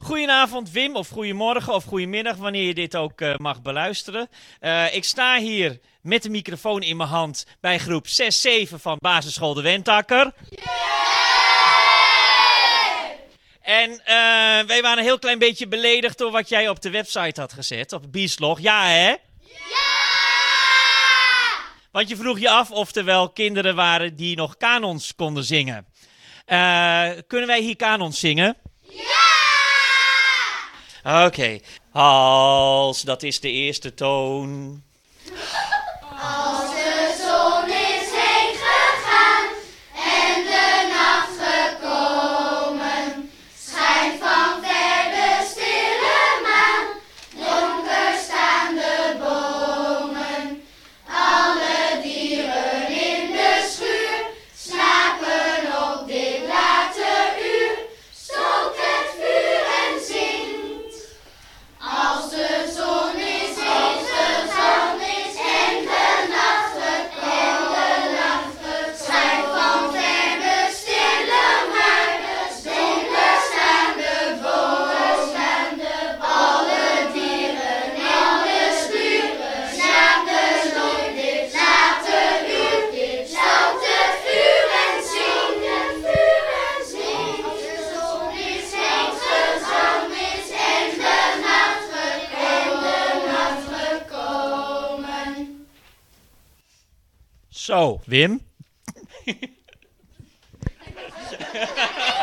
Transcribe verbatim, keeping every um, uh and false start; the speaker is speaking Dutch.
Goedenavond Wim, of goedemorgen of goedemiddag, wanneer je dit ook uh, mag beluisteren. Uh, ik sta hier met de microfoon in mijn hand bij groep zes zeven van basisschool De Wentakker. Yeah! En uh, wij waren een heel klein beetje beledigd door wat jij op de website had gezet, op Bieslog. Ja hè? Ja! Want je vroeg je af of er wel kinderen waren die nog kanons konden zingen. Uh, kunnen wij hier kanons zingen? Ja! Oké. Okay. Als, dat is de eerste toon. Als de zon is heen gegaan en de nacht gekomen, schijnt van ver de stille maan, donker staan de bomen. Alle dieren in de schuur slapen op dit late uur, stoot het vuur en zingt. Als de zon is heen gegaan en de nacht gekomen, schijnt van ver de stille maan, donker staan de bomen. Alle dieren in de schuur slapen op dit late uur, stoot het vuur en zingt, vuur en zingt. Als de zon is heen gegaan en de nacht gekomen. Zo, Wim.